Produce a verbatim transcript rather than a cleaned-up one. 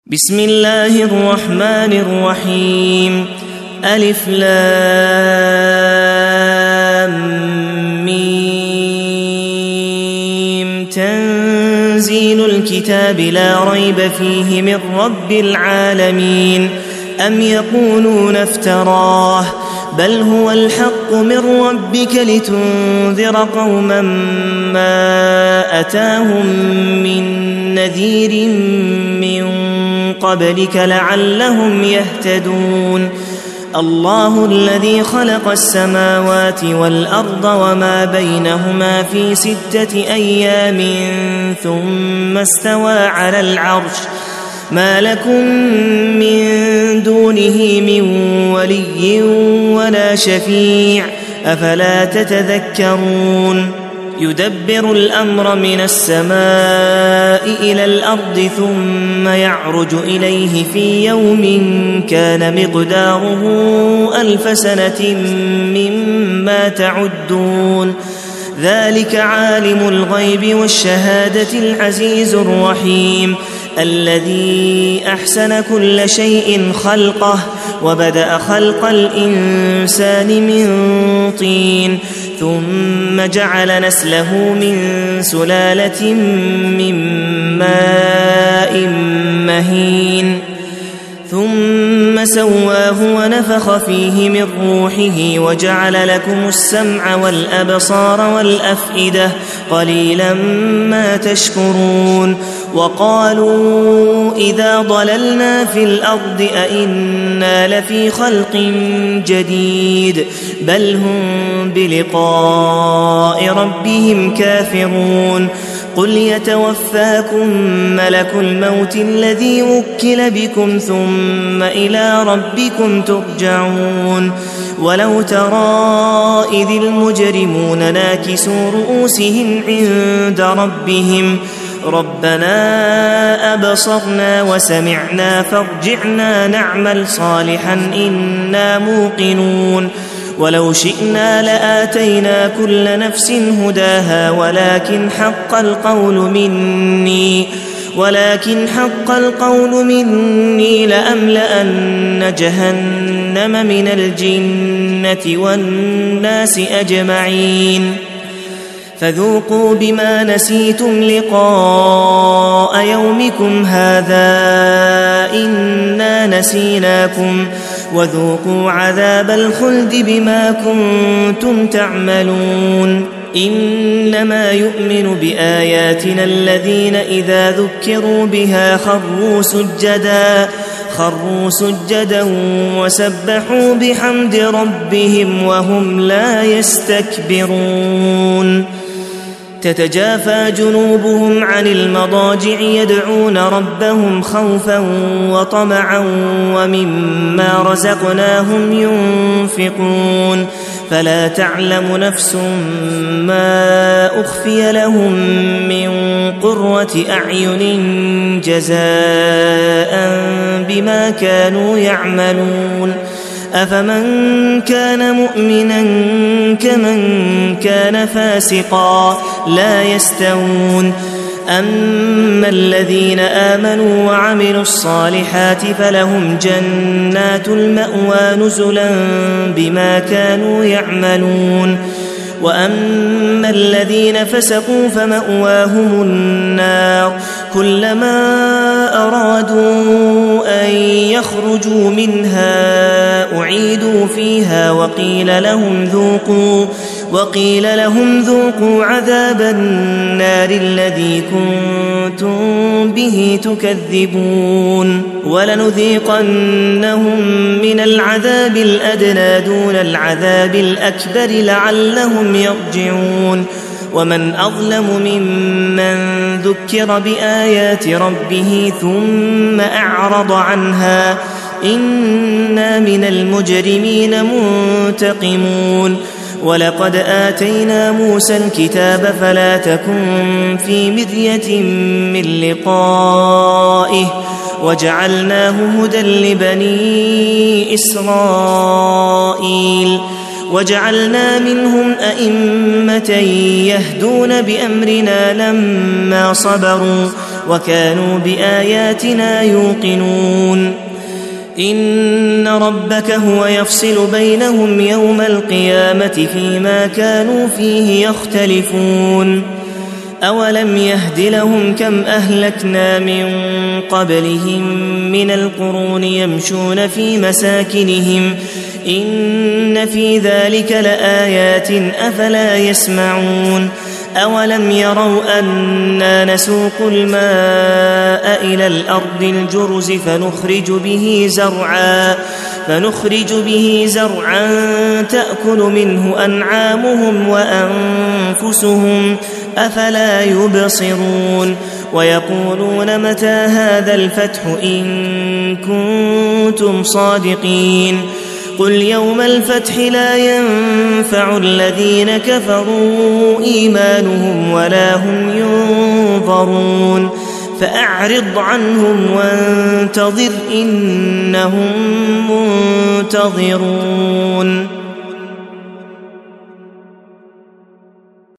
بسم الله الرحمن الرحيم. ألف لام ميم. تنزيل الكتاب لا ريب فيه من رب العالمين. أم يقولون افتراه بل هو الحق من ربك لتنذر قوما ما أتاهم من نذير من قبلك لعلهم يهتدون. الله الذي خلق السماوات والأرض وما بينهما في ستة أيام ثم استوى على العرش ما لكم من دونه من ولي ولا شفيع أفلا تتذكرون. يدبر الأمر من السماء إلى الأرض ثم يعرج إليه في يوم كان مقداره ألف سنة مما تعدون. ذلك عالم الغيب والشهادة العزيز الرحيم الذي أحسن كل شيء خلقه وبدأ خلق الإنسان من طين ثم جعل نسله من سلالة من ماء مهين ثم سواه ونفخ فيه من روحه وجعل لكم السمع والأبصار والأفئدة قليلا ما تشكرون. وقالوا إذا ضللنا في الأرض أئنا لفي خلق جديد بل هم بلقاء ربهم كافرون. قل يتوفاكم ملك الموت الذي وكل بكم ثم إلى ربكم ترجعون. ولو ترى إذ المجرمون ناكسوا رؤوسهم عند ربهم ربنا أبصرنا وسمعنا فارجعنا نعمل صالحا إنا موقنون. ولو شئنا لآتينا كل نفس هداها ولكن حق القول مني ولكن حق القول مني لأملأن جهنم من الجنة والناس أجمعين. فذوقوا بما نسيتم لقاء يومكم هذا إنا نسيناكم وذوقوا عذاب الخلد بما كنتم تعملون. إنما يؤمن بآياتنا الذين إذا ذكروا بها خروا سجدا خروا سجدا وسبحوا بحمد ربهم وهم لا يستكبرون. تتجافى جنوبهم عن المضاجع يدعون ربهم خوفا وطمعا ومما رزقناهم ينفقون. فلا تعلم نفس ما أخفي لهم من قرة أعين جزاء بما كانوا يعملون. أفمن كان مؤمنا كمن كان فاسقا لا يستوون. أما الذين آمنوا وعملوا الصالحات فلهم جنات المأوى نزلا بما كانوا يعملون. وأما الذين فسقوا فمأواهم النار كلما أرادوا أن يخرجوا منها أعيدوا فيها وقيل لهم ذوقوا وقيل لهم ذوقوا عذاب النار الذي كنتم به تكذبون. ولنذيقنهم من العذاب الأدنى دون العذاب الأكبر لعلهم يرجعون. ومن أظلم ممن ذكر بآيات ربه ثم أعرض عنها إنا من المجرمين منتقمون. ولقد آتينا موسى الكتاب فلا تكن في مرية من لقائه وجعلناه هدى لبني إسرائيل وجعلنا منهم أئمة يهدون بأمرنا لما صبروا وكانوا بآياتنا يوقنون إن ربك هو يفصل بينهم يوم القيامة فيما كانوا فيه يختلفون أولم يهد لهم كم أهلكنا من قبلهم من القرون يمشون في مساكنهم إن في ذلك لآيات أفلا يسمعون أولم يروا أنا نسوق الماء إلى الأرض الجرز فنخرج به زرعا فنخرج به زرعا تأكل منه أنعامهم وأنفسهم أفلا يبصرون ويقولون متى هذا الفتح إن كنتم صادقين قل يوم الفتح لا ينفع الذين كفروا إيمانهم ولا هم ينظرون فأعرض عنهم وانتظر إنهم منتظرون